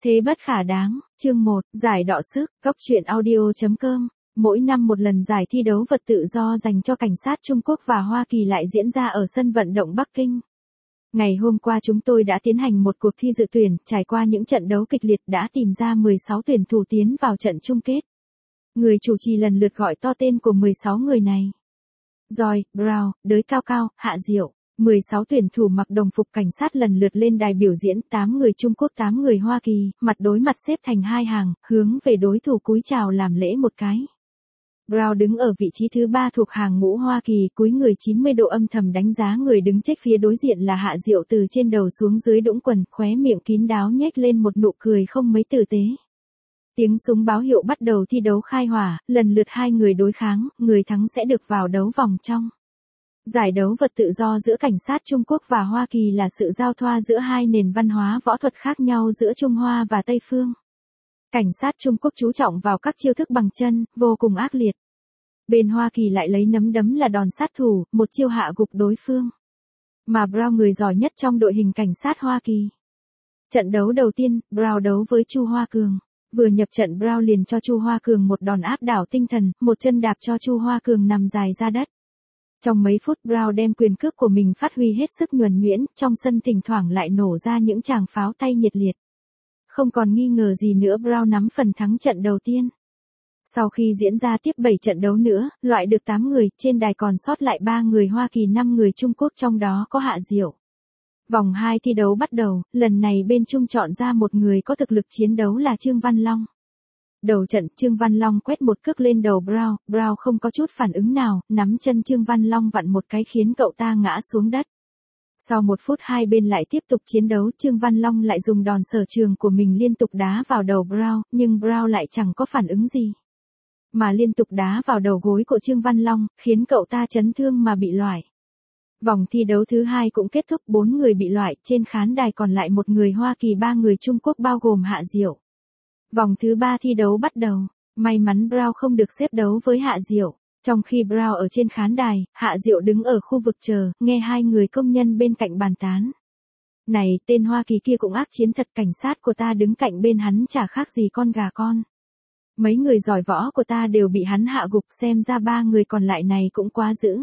Thế bất khả đáng, chương 1, giải đọ sức, góc truyện audio.com. Mỗi năm một lần giải thi đấu vật tự do dành cho cảnh sát Trung Quốc và Hoa Kỳ lại diễn ra ở sân vận động Bắc Kinh. Ngày hôm qua chúng tôi đã tiến hành một cuộc thi dự tuyển, trải qua những trận đấu kịch liệt đã tìm ra 16 tuyển thủ tiến vào trận chung kết. Người chủ trì lần lượt gọi to tên của 16 người này. Joy, Brown, Đới Cao Cao, Hạ Diệu. 16 tuyển thủ mặc đồng phục cảnh sát lần lượt lên đài biểu diễn, 8 người Trung Quốc 8 người Hoa Kỳ, mặt đối mặt xếp thành hai hàng, hướng về đối thủ cúi chào làm lễ một cái. Brown đứng ở vị trí thứ 3 thuộc hàng ngũ Hoa Kỳ, cúi người 90 độ âm thầm đánh giá người đứng trách phía đối diện là Hạ Diệu từ trên đầu xuống dưới đũng quần, khóe miệng kín đáo nhếch lên một nụ cười không mấy tử tế. Tiếng súng báo hiệu bắt đầu thi đấu khai hỏa, lần lượt hai người đối kháng, người thắng sẽ được vào đấu vòng trong. Giải đấu vật tự do giữa cảnh sát Trung Quốc và Hoa Kỳ là sự giao thoa giữa hai nền văn hóa võ thuật khác nhau giữa Trung Hoa và Tây Phương. Cảnh sát Trung Quốc chú trọng vào các chiêu thức bằng chân, vô cùng ác liệt. Bên Hoa Kỳ lại lấy nắm đấm là đòn sát thủ, một chiêu hạ gục đối phương. Mà Brown người giỏi nhất trong đội hình cảnh sát Hoa Kỳ. Trận đấu đầu tiên, Brown đấu với Chu Hoa Cường. Vừa nhập trận Brown liền cho Chu Hoa Cường một đòn áp đảo tinh thần, một chân đạp cho Chu Hoa Cường nằm dài ra đất. Trong mấy phút Brown đem quyền cước của mình phát huy hết sức nhuần nhuyễn, trong sân thỉnh thoảng lại nổ ra những tràng pháo tay nhiệt liệt. Không còn nghi ngờ gì nữa Brown nắm phần thắng trận đầu tiên. Sau khi diễn ra tiếp 7 trận đấu nữa, loại được 8 người, trên đài còn sót lại 3 người Hoa Kỳ 5 người Trung Quốc trong đó có Hạ Diệu. Vòng 2 thi đấu bắt đầu, lần này bên Trung chọn ra một người có thực lực chiến đấu là Trương Văn Long. Đầu trận, Trương Văn Long quét một cước lên đầu Brown, Brown không có chút phản ứng nào, nắm chân Trương Văn Long vặn một cái khiến cậu ta ngã xuống đất. Sau 1 phút hai bên lại tiếp tục chiến đấu, Trương Văn Long lại dùng đòn sở trường của mình liên tục đá vào đầu Brown, nhưng Brown lại chẳng có phản ứng gì. Mà liên tục đá vào đầu gối của Trương Văn Long, khiến cậu ta chấn thương mà bị loại. Vòng thi đấu thứ 2 cũng kết thúc 4 người bị loại, trên khán đài còn lại một người Hoa Kỳ 3 người Trung Quốc bao gồm Hạ Diệu. Vòng thứ 3 thi đấu bắt đầu, may mắn Brown không được xếp đấu với Hạ Diệu. Trong khi Brown ở trên khán đài, Hạ Diệu đứng ở khu vực chờ, nghe hai người công nhân bên cạnh bàn tán. Này, tên Hoa Kỳ kia cũng ác chiến thật, cảnh sát của ta đứng cạnh bên hắn chả khác gì con gà con. Mấy người giỏi võ của ta đều bị hắn hạ gục, xem ra 3 người còn lại này cũng quá dữ.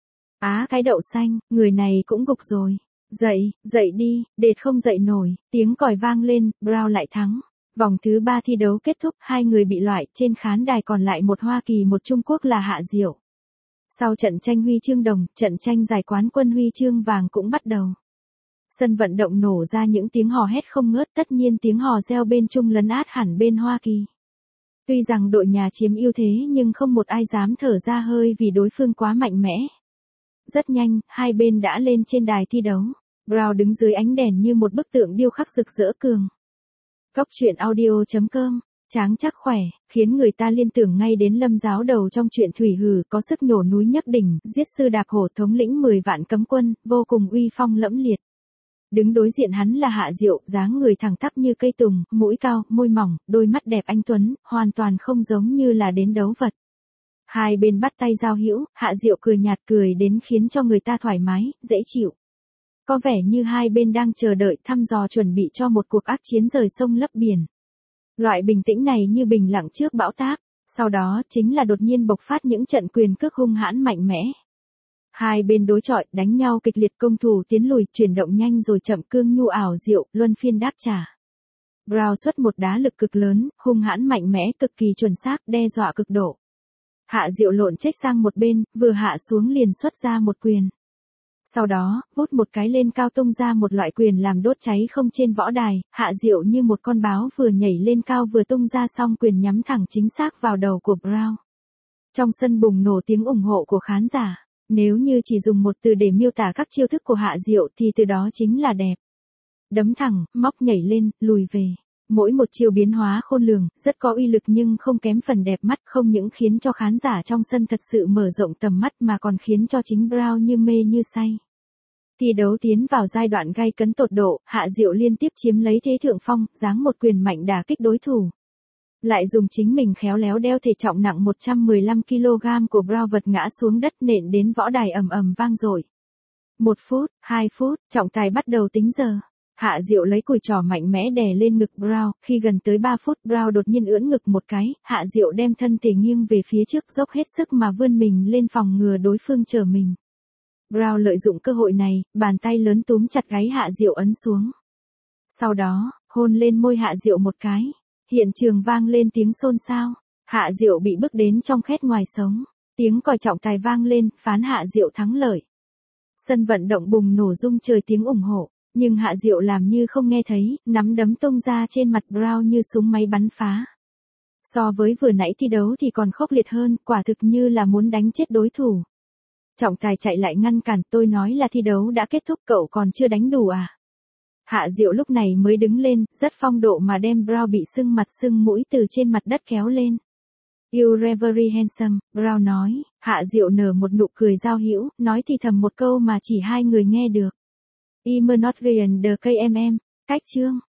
Á cái đậu xanh, người này cũng gục rồi. Dậy, dậy đi, đệt không dậy nổi, tiếng còi vang lên, Brown lại thắng. Vòng thứ 3 thi đấu kết thúc, 2 người bị loại, trên khán đài còn lại một Hoa Kỳ một Trung Quốc là Hạ Diệu. Sau trận tranh huy chương đồng, trận tranh giải quán quân huy chương vàng cũng bắt đầu. Sân vận động nổ ra những tiếng hò hét không ngớt, tất nhiên tiếng hò reo bên Trung lấn át hẳn bên Hoa Kỳ. Tuy rằng đội nhà chiếm ưu thế nhưng không một ai dám thở ra hơi vì đối phương quá mạnh mẽ. Rất nhanh, hai bên đã lên trên đài thi đấu. Brown đứng dưới ánh đèn như một bức tượng điêu khắc rực rỡ cường. Góc truyện audio.com, tráng chắc khỏe, khiến người ta liên tưởng ngay đến Lâm Giáo Đầu trong truyện Thủy Hử, có sức nhổ núi nhấc đỉnh, giết sư đạp hổ, thống lĩnh 10 vạn cấm quân, vô cùng uy phong lẫm liệt. Đứng đối diện hắn là Hạ Diệu, dáng người thẳng tắp như cây tùng, mũi cao, môi mỏng, đôi mắt đẹp anh tuấn, hoàn toàn không giống như là đến đấu vật. Hai bên bắt tay giao hữu, Hạ Diệu cười nhạt, cười đến khiến cho người ta thoải mái, dễ chịu. Có vẻ như hai bên đang chờ đợi thăm dò chuẩn bị cho một cuộc ác chiến rời sông lấp biển. Loại bình tĩnh này như bình lặng trước bão táp, sau đó chính là đột nhiên bộc phát những trận quyền cước hung hãn mạnh mẽ. Hai bên đối chọi, đánh nhau kịch liệt, công thủ tiến lùi, chuyển động nhanh rồi chậm, cương nhu ảo diệu, luân phiên đáp trả. Brown xuất một đá lực cực lớn, hung hãn mạnh mẽ, cực kỳ chuẩn xác, đe dọa cực độ. Hạ Diệu lộn chếch sang một bên, vừa hạ xuống liền xuất ra một quyền. Sau đó, vút một cái lên cao tung ra một loại quyền làm đốt cháy không trên võ đài, Hạ Diệu như một con báo vừa nhảy lên cao vừa tung ra xong quyền nhắm thẳng chính xác vào đầu của Brown. Trong sân bùng nổ tiếng ủng hộ của khán giả. Nếu như chỉ dùng một từ để miêu tả các chiêu thức của Hạ Diệu thì từ đó chính là đẹp. Đấm thẳng, móc nhảy lên, lùi về. Mỗi một chiêu biến hóa khôn lường, rất có uy lực nhưng không kém phần đẹp mắt, không những khiến cho khán giả trong sân thật sự mở rộng tầm mắt mà còn khiến cho chính Brown như mê như say. Thi đấu tiến vào giai đoạn gay cấn tột độ, Hạ Diệu liên tiếp chiếm lấy thế thượng phong, giáng một quyền mạnh đả kích đối thủ. Lại dùng chính mình khéo léo đeo thể trọng nặng 115 kg của Brown vật ngã xuống đất nện đến võ đài ầm ầm vang dội. 1 phút, 2 phút, trọng tài bắt đầu tính giờ. Hạ Diệu lấy cùi trỏ mạnh mẽ đè lên ngực Brown, khi gần tới 3 phút Brown đột nhiên ưỡn ngực một cái, Hạ Diệu đem thân thể nghiêng về phía trước dốc hết sức mà vươn mình lên phòng ngừa đối phương trở mình. Brown lợi dụng cơ hội này, bàn tay lớn túm chặt gáy Hạ Diệu ấn xuống. Sau đó, hôn lên môi Hạ Diệu một cái. Hiện trường vang lên tiếng xôn xao. Hạ Diệu bị bức đến trong khét ngoài sống. Tiếng còi trọng tài vang lên, phán Hạ Diệu thắng lợi. Sân vận động bùng nổ rung trời tiếng ủng hộ. Nhưng Hạ Diệu làm như không nghe thấy, nắm đấm tung ra trên mặt Brown như súng máy bắn phá. So với vừa nãy thi đấu thì còn khốc liệt hơn, quả thực như là muốn đánh chết đối thủ. Trọng tài chạy lại ngăn cản, tôi nói là thi đấu đã kết thúc, cậu còn chưa đánh đủ à? Hạ Diệu lúc này mới đứng lên, rất phong độ mà đem Brown bị sưng mặt sưng mũi từ trên mặt đất kéo lên. You're very handsome, Brown nói. Hạ Diệu nở một nụ cười giao hữu, nói thì thầm một câu mà chỉ hai người nghe được. I'm not going the KMM, cách chương.